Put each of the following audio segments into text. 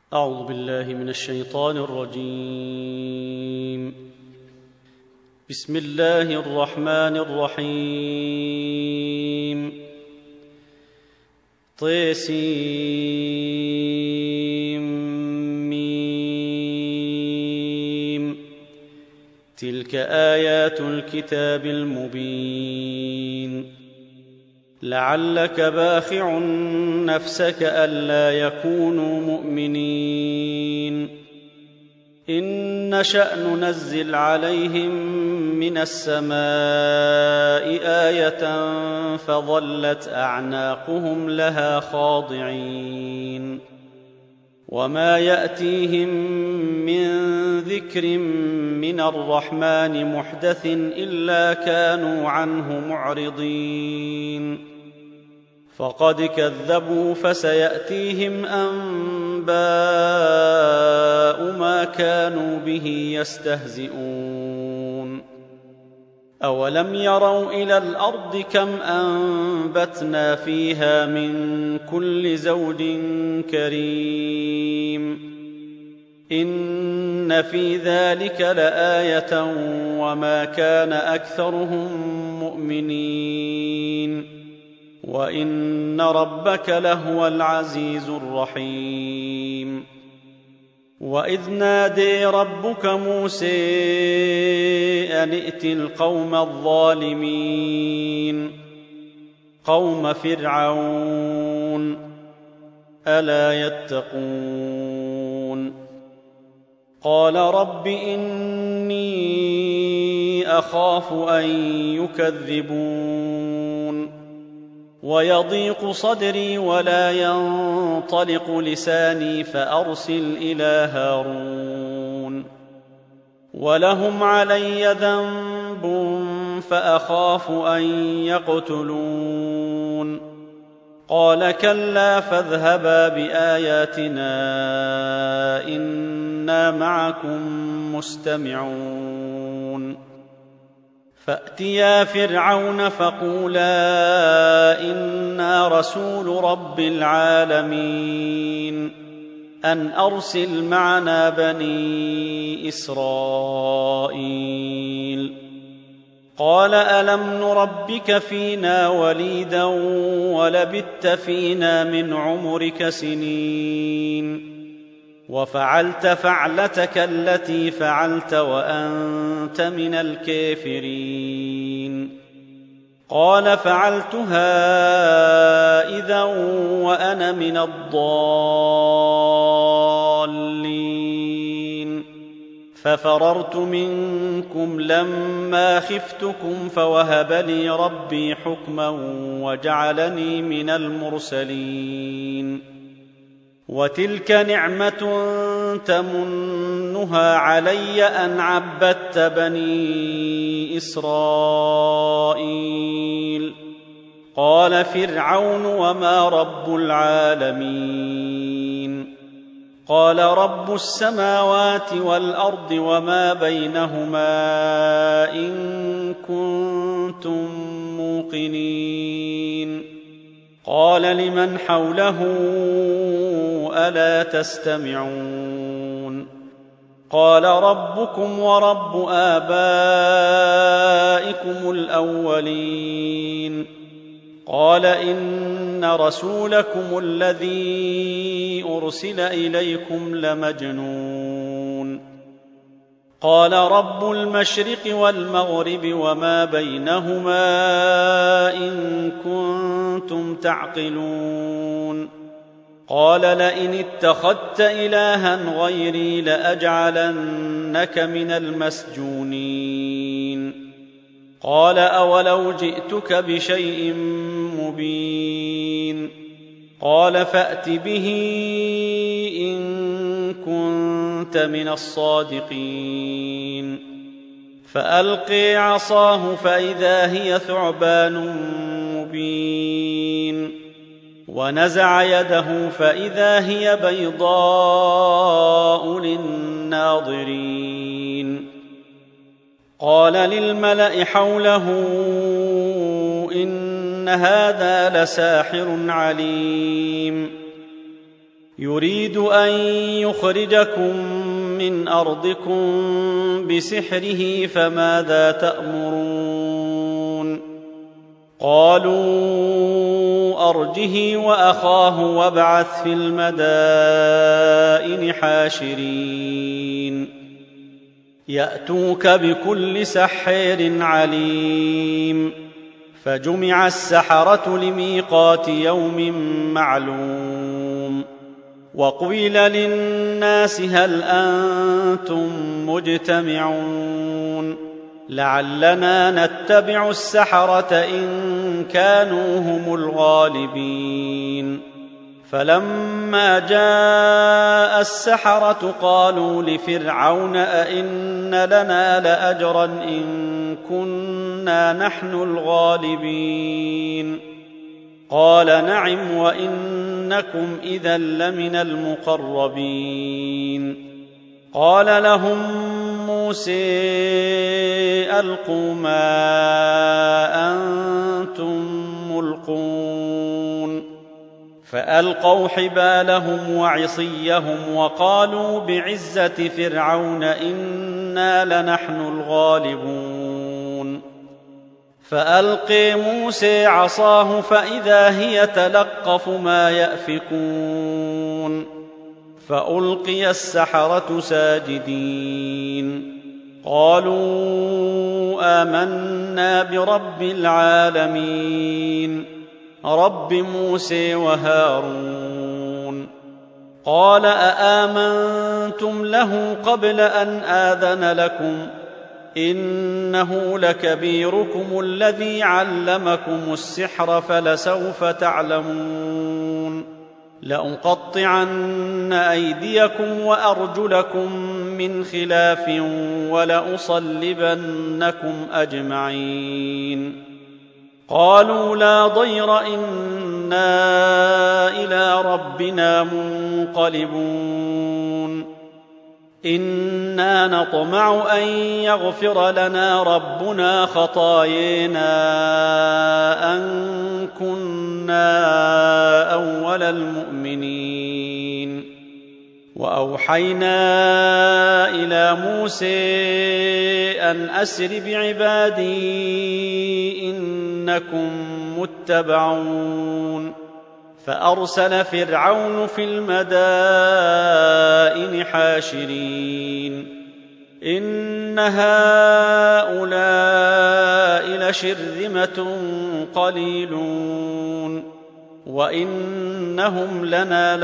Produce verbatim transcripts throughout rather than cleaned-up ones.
أعوذ بالله من الشيطان الرجيم. بسم الله الرحمن الرحيم. طسيم. تلك آيات الكتاب المبين. لعلك باخع نفسك ألا يكونوا مؤمنين. إن نشأ ننزل عليهم من السماء آية فظلت أعناقهم لها خاضعين. وما يأتيهم من ذكر من الرحمن محدث إلا كانوا عنه معرضين. فقد كذبوا فسيأتيهم أنباء ما كانوا به يستهزئون. أولم يروا إلى الأرض كم أنبتنا فيها من كل زوج كريم. إن في ذلك لآية وما كان أكثرهم مؤمنين. وإن ربك لهو العزيز الرحيم. وإذ نادي ربك موسى أن ائت القوم الظالمين قوم فرعون ألا يتقون. قال رب إني أخاف أن يكذبون ويضيق صدري ولا ينطلق لساني فأرسل إلى هارون. ولهم علي ذنب فأخاف أن يقتلون. قال كلا فاذهبا بآياتنا إنا معكم مستمعون. فأتيا فرعون فقولا إنا رسول رب العالمين أن أرسل معنا بني إسرائيل. قال ألم نربك فينا وليدا ولبثت فينا من عمرك سنين وفعلت فعلتك التي فعلت وأنت من الكافرين. قال فعلتها إذا وأنا من الضالين. ففررت منكم لما خفتكم فوهب لي ربي حكما وجعلني من المرسلين. وتلك نعمة تمنها علي أن عبدت بني إسرائيل. قال فرعون وما رب العالمين. قال رب السماوات والأرض وما بينهما إن كنتم موقنين. قال لمن حوله ألا تستمعون. قال ربكم ورب آبائكم الأولين. قال إن رسولكم الذي أرسل إليكم لمجنون. قال رب المشرق والمغرب وما بينهما إن كنتم تعقلون. قال لئن اتخذت إلها غيري لأجعلنك من المسجونين. قال أولو جئتك بشيء مبين. قال فأت به إن كنت من الصادقين. فألقي عصاه فإذا هي ثعبان مبين. ونزع يده فإذا هي بيضاء للناظرين. قال للملأ حوله إن هذا لساحر عليم. يريد أن يخرجكم من أرضكم بسحره فماذا تأمرون قالوا أرجه وأخاه وابعث في المدائن حاشرين يأتوك بكل سحر عليم فجمع السحرة لميقات يوم معلوم وقيل للناس هل أنتم مجتمعون لعلنا نتبع السحرة إن كانوا هم الغالبين فلما جاء السحرة قالوا لفرعون أئن لنا لأجرا إن كنا نحن الغالبين قال نعم وإنكم إذا لمن المقربين قال لهم موسى ألقوا ما أنتم ملقون فألقوا حبالهم وعصيهم وقالوا بعزة فرعون إنا لنحن الغالبون فألقي موسى عصاه فإذا هي تلقف ما يأفكون فألقي السحرة ساجدين قالوا آمنا برب العالمين رب موسى وهارون قال أآمنتم له قبل أن آذن لكم إنه لكبيركم الذي علمكم السحر فلسوف تعلمون لأقطعن أيديكم وأرجلكم من خلاف ولأصلبنكم أجمعين قالوا لا ضير إنا إلى ربنا منقلبون إنا نطمع أن يغفر لنا ربنا خطايانا أن كنا أول المؤمنين وأوحينا إلى موسى أن أسر بعبادي إنكم متبعون فأرسل فرعون في المدائن حاشرين إن هؤلاء لشرذمة قليلون وإنهم لنا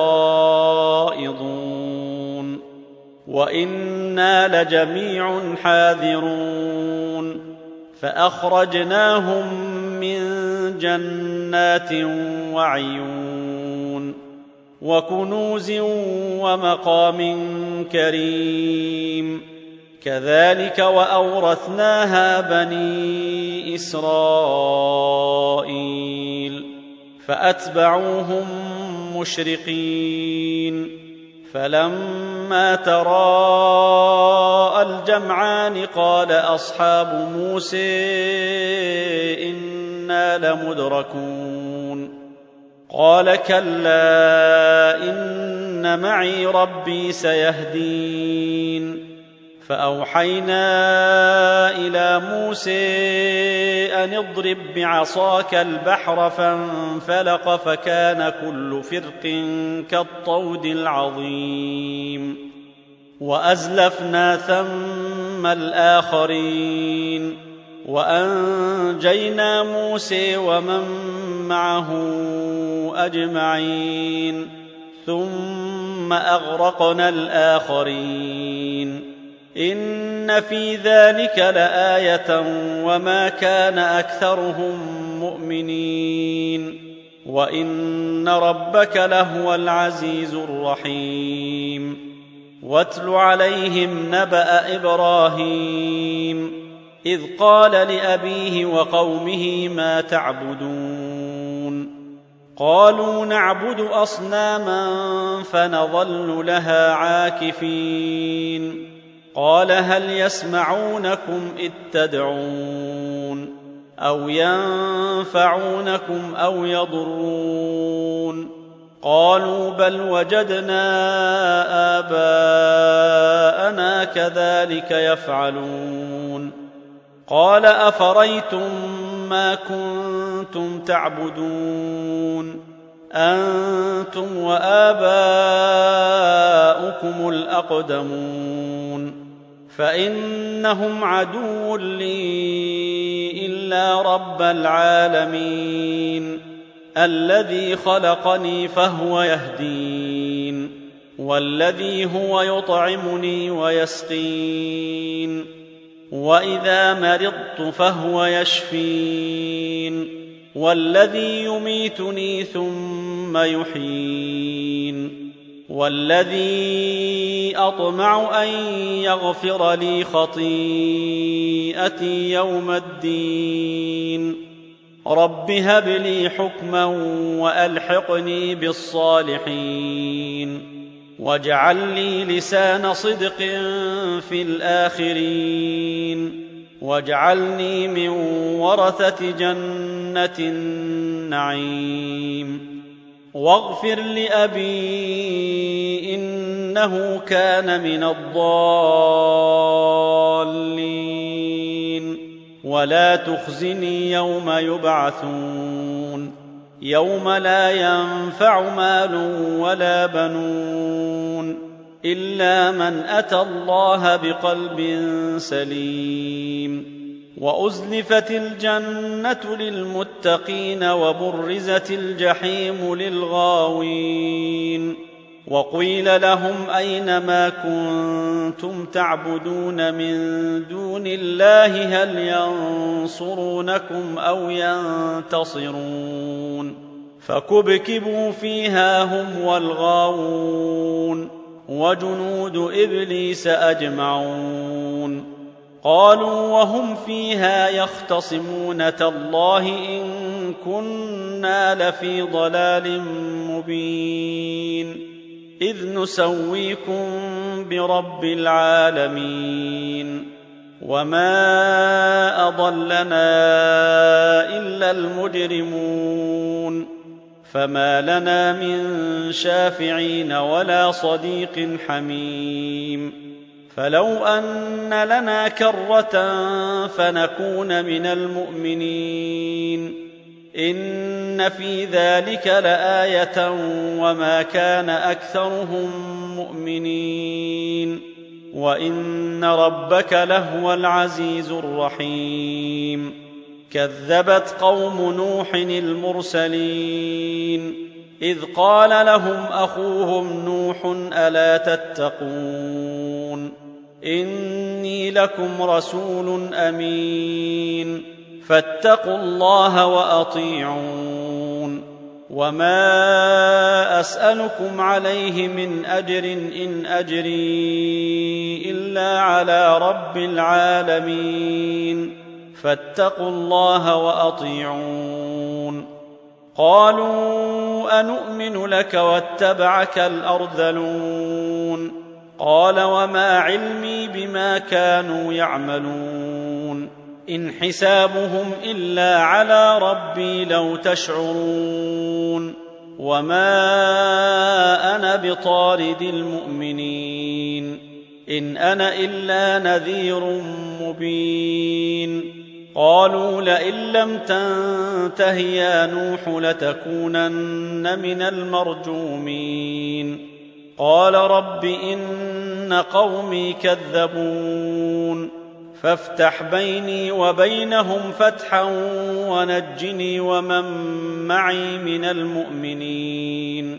لغائظون وإنا لجميع حاذرون فأخرجناهم من جنات وعيون وكنوز ومقام كريم كذلك وأورثناها بني إسرائيل فأتبعوهم مشرقين فلما تراءى الجمعان قال أصحاب موسى إنا لمدركون قال كلا إن معي ربي سيهدين فأوحينا إلى موسى أن اضرب بعصاك البحر فانفلق فكان كل فرق كالطود العظيم وأزلفنا ثم الآخرين وأنجينا موسى ومن معه أجمعين ثم أغرقنا الآخرين إن في ذلك لآية وما كان أكثرهم مؤمنين وإن ربك لهو العزيز الرحيم واتل عليهم نبأ إبراهيم إذ قال لأبيه وقومه ما تعبدون قالوا نعبد أصناما فنظل لها عاكفين قال هل يسمعونكم إذ تدعون أو ينفعونكم أو يضرون قالوا بل وجدنا آباءنا كذلك يفعلون قال أفريتم ما كنتم تعبدون أنتم وآباؤكم الأقدمون فإنهم عدو لي إلا رب العالمين الذي خلقني فهو يهدين والذي هو يطعمني ويسقين وإذا مرضت فهو يشفين والذي يميتني ثم يحيين والذي أطمع أن يغفر لي خطيئتي يوم الدين رب هب لي حكما وألحقني بالصالحين واجعل لي لسان صدق في الآخرين واجعلني من ورثة جنة النعيم واغفر لأبي إنه كان من الضالين ولا تخزني يوم يبعثون يوم لا ينفع مال ولا بنون إلا من أتى الله بقلب سليم وأزلفت الجنة للمتقين وبرزت الجحيم للغاوين وقيل لهم أين ما كنتم تعبدون من دون الله هل ينصرونكم أو ينتصرون فكبكبوا فيها هم والغاوون وجنود إبليس أجمعون قالوا وهم فيها يختصمون تالله إن كنا لفي ضلال مبين إذ نسويكم برب العالمين وما أضلنا إلا المجرمون فما لنا من شافعين ولا صديق حميم فلو أن لنا كرة فنكون من المؤمنين إن في ذلك لآية وما كان أكثرهم مؤمنين وإن ربك لهو العزيز الرحيم كذبت قوم نوح المرسلين إذ قال لهم أخوهم نوح ألا تتقون إني لكم رسول أمين فاتقوا الله وأطيعون وما أسألكم عليه من أجر إن أجري إلا على رب العالمين فاتقوا الله وأطيعون قالوا أنؤمن لك واتبعك الأرذلون قال وما علمي بما كانوا يعملون إن حسابهم إلا على ربي لو تشعرون وما أنا بطارد المؤمنين إن أنا إلا نذير مبين قالوا لئن لم تنته يا نوح لتكونن من المرجومين قال رب إن قومي كذبون فافتح بيني وبينهم فتحا ونجني ومن معي من المؤمنين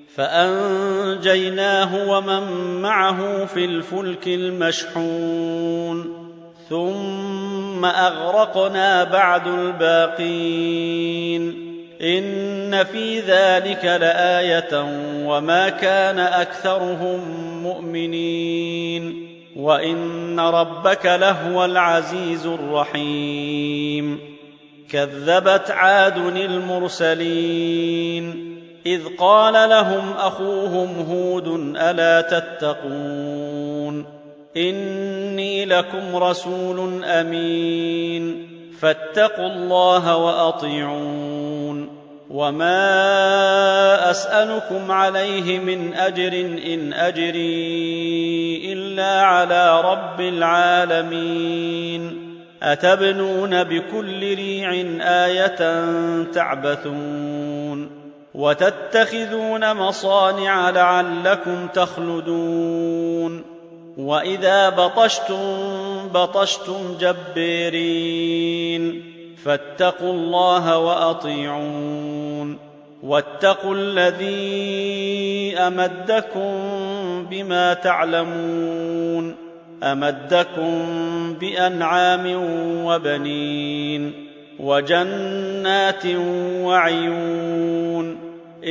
فأنجيناه ومن معه في الفلك المشحون ثم أغرقنا بعد الباقين إن في ذلك لآية وما كان أكثرهم مؤمنين وإن ربك لهو العزيز الرحيم كذبت عاد المرسلين إذ قال لهم أخوهم هود ألا تتقون إني لكم رسول أمين فاتقوا الله وأطيعون وما أسألكم عليه من أجر إن أجري إلا على رب العالمين أتبنون بكل ريع آية تعبثون وتتخذون مصانع لعلكم تخلدون وإذا بطشتم بطشتم جبارين فاتقوا الله وأطيعون واتقوا الذي أمدكم بما تعلمون أمدكم بأنعام وبنين وجنات وعيون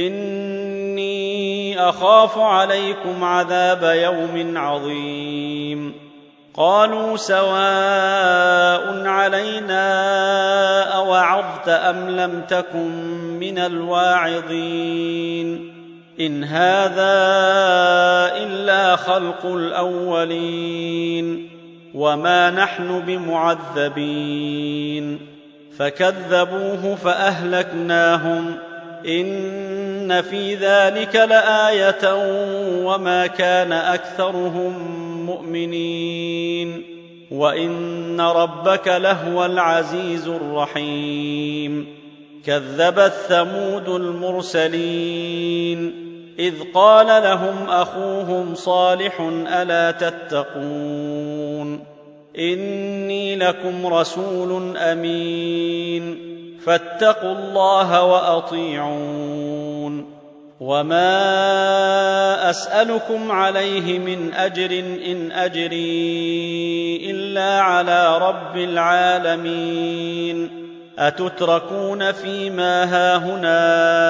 إني أخاف عليكم عذاب يوم عظيم قالوا سواء علينا أوعظت أم لم تكن من الواعظين إن هذا إلا خلق الأولين وما نحن بمعذبين فكذبوه فأهلكناهم إن في ذلك لآية وما كان أكثرهم مؤمنين وإن ربك لهو العزيز الرحيم كذبت ثمود المرسلين إذ قال لهم أخوهم صالح ألا تتقون إني لكم رسول أمين فاتقوا الله وأطيعون وما أسألكم عليه من أجر إن أجري إلا على رب العالمين أتتركون فيما هاهنا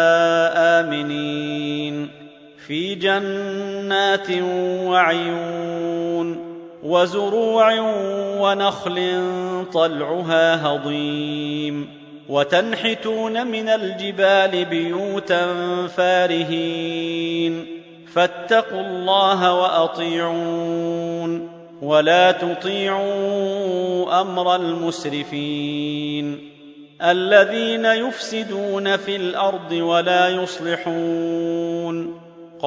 آمنين في جنات وعيون وزروع ونخل طلعها هضيم وتنحتون من الجبال بيوتا فارهين فاتقوا الله وأطيعون ولا تطيعوا أمر المسرفين الذين يفسدون في الأرض ولا يصلحون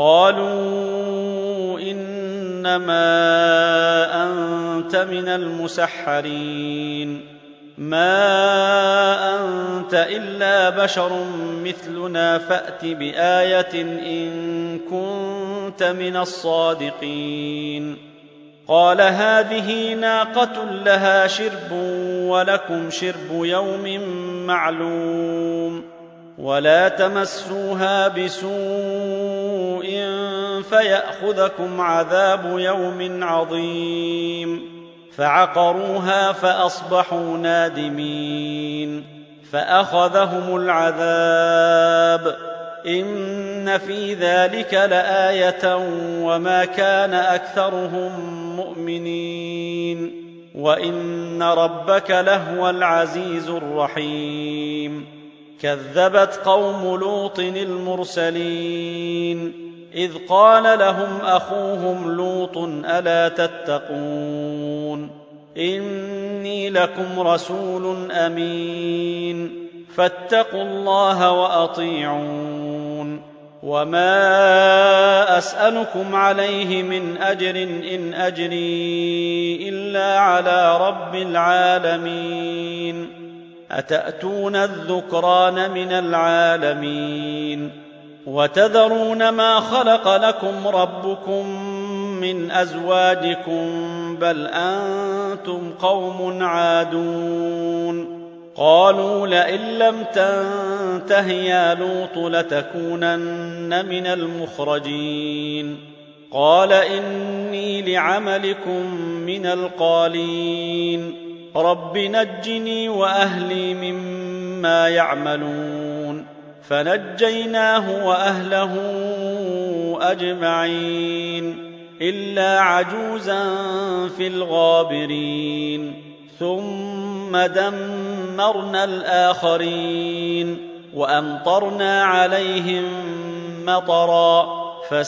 قالوا إنما أنت من المسحرين ما أنت إلا بشر مثلنا فأت بآية إن كنت من الصادقين قال هذه ناقة لها شرب ولكم شرب يوم معلوم ولا تمسوها بسوء فيأخذكم عذاب يوم عظيم فعقروها فأصبحوا نادمين فأخذهم العذاب إن في ذلك لآية وما كان أكثرهم مؤمنين وإن ربك لهو العزيز الرحيم كذبت قوم لوط المرسلين إذ قال لهم أخوهم لوط ألا تتقون إني لكم رسول أمين فاتقوا الله وأطيعون وما أسألكم عليه من أجر إن أجري إلا على رب العالمين أتأتون الذكران من العالمين وتذرون ما خلق لكم ربكم من أزواجكم بل أنتم قوم عادون قالوا لئن لم تنته يا لوط لتكونن من المخرجين قال إني لعملكم من القالين رب نجني وأهلي مما يعملون فنجيناه وأهله أجمعين إلا عجوزا في الغابرين ثم دمرنا الآخرين وأمطرنا عليهم مطرا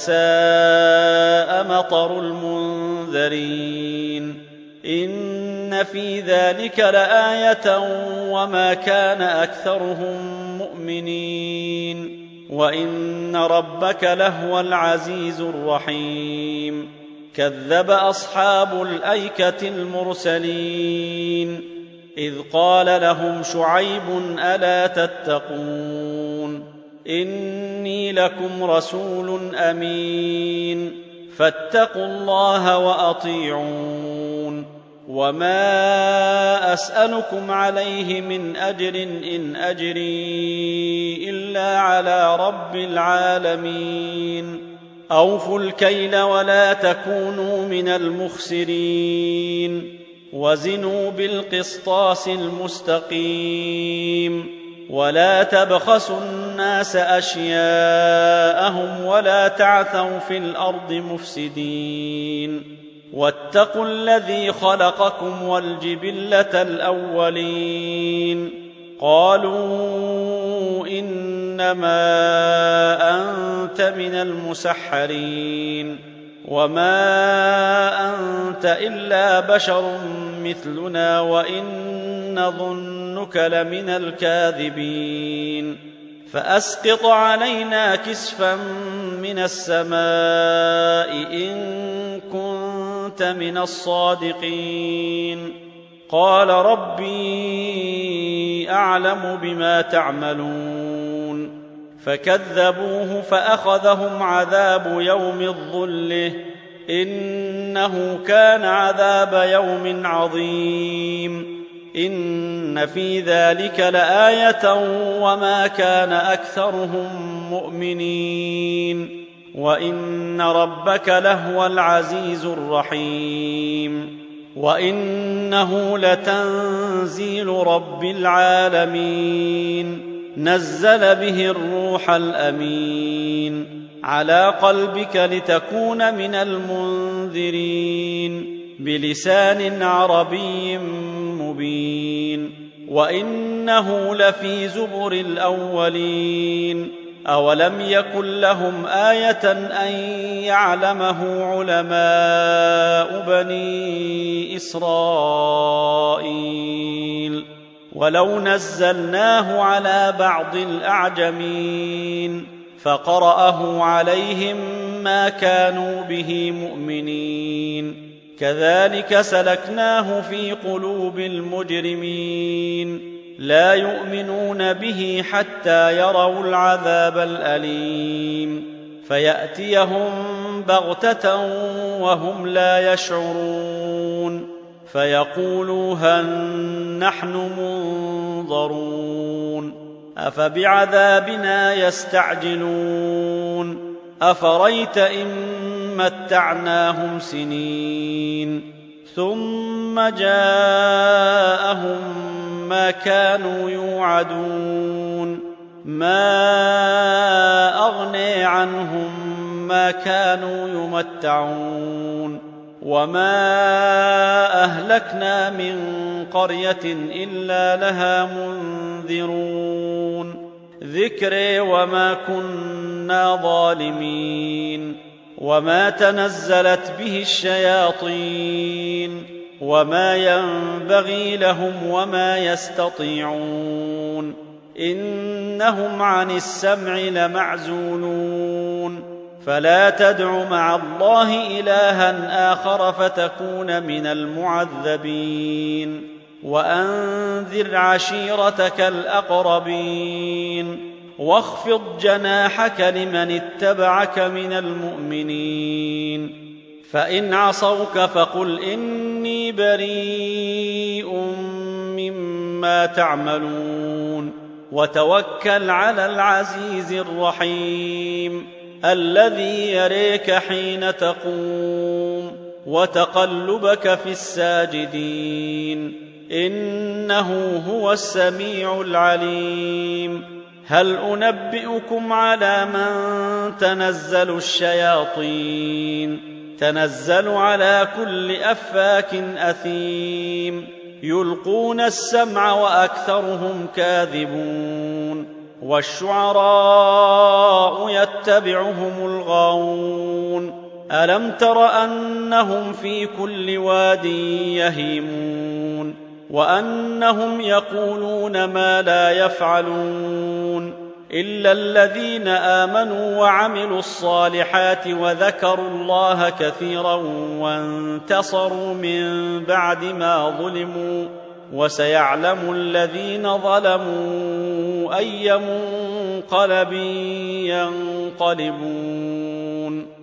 فساء مطر المنذرين إن في ذلك لآية وما كان أكثرهم مؤمنين وإن ربك لهو العزيز الرحيم كذب أصحاب الأيكة المرسلين إذ قال لهم شعيب ألا تتقون إني لكم رسول أمين فاتقوا الله وأطيعون وما أسألكم عليه من أجر إن أجري إلا على رب العالمين أوفوا الكيل ولا تكونوا من المخسرين وزنوا بالقسطاس المستقيم ولا تبخسوا الناس أشياءهم ولا تعثوا في الأرض مفسدين واتقوا الذي خلقكم والجبلة الأولين قالوا إنما أنت من المسحرين وما أنت إلا بشر مثلنا وإن نظنك لمن الكاذبين فأسقط علينا كسفا من السماء إن كنت من الصادقين قال ربي أعلم بما تعملون فكذبوه فأخذهم عذاب يوم الظلة إنه كان عذاب يوم عظيم إن في ذلك لآية وما كان أكثرهم مؤمنين وإن ربك لهو العزيز الرحيم وإنه لتنزيل رب العالمين نزل به الروح الأمين على قلبك لتكون من المنذرين بلسان عربي مبين وإنه لفي زبر الأولين أولم يكن لهم آية أن يعلمه علماء بني إسرائيل ولو نزلناه على بعض الأعجمين فقرأه عليهم ما كانوا به مؤمنين كذلك سلكناه في قلوب المجرمين لا يؤمنون به حتى يروا العذاب الأليم فيأتيهم بغتة وهم لا يشعرون فيقولوا هل نحن منظرون أفبعذابنا يستعجلون أفريت إن متعناهم سنين ثم جاءهم ما كانوا يوعدون ما أغني عنهم ما كانوا يمتعون وما أهلكنا من قرية إلا لها منذرون ذكري وما كنا ظالمين وما تنزلت به الشياطين وما ينبغي لهم وما يستطيعون إنهم عن السمع لمعزولون فلا تدع مع الله إلها آخر فتكون من المعذبين وأنذر عشيرتك الأقربين واخفض جناحك لمن اتبعك من المؤمنين فإن عصوك فقل إني بريء مما تعملون وتوكل على العزيز الرحيم الذي يريك حين تقوم وتقلبك في الساجدين إنه هو السميع العليم هل أنبئكم على من تنزل الشياطين تنزل على كل أفاك أثيم يلقون السمع وأكثرهم كاذبون والشعراء يتبعهم الغاوون ألم تر أنهم في كل واد يهيمون وأنهم يقولون ما لا يفعلون إلا الذين آمنوا وعملوا الصالحات وذكروا الله كثيرا وانتصروا من بعد ما ظلموا وسيعلم الذين ظلموا أي منقلب ينقلبون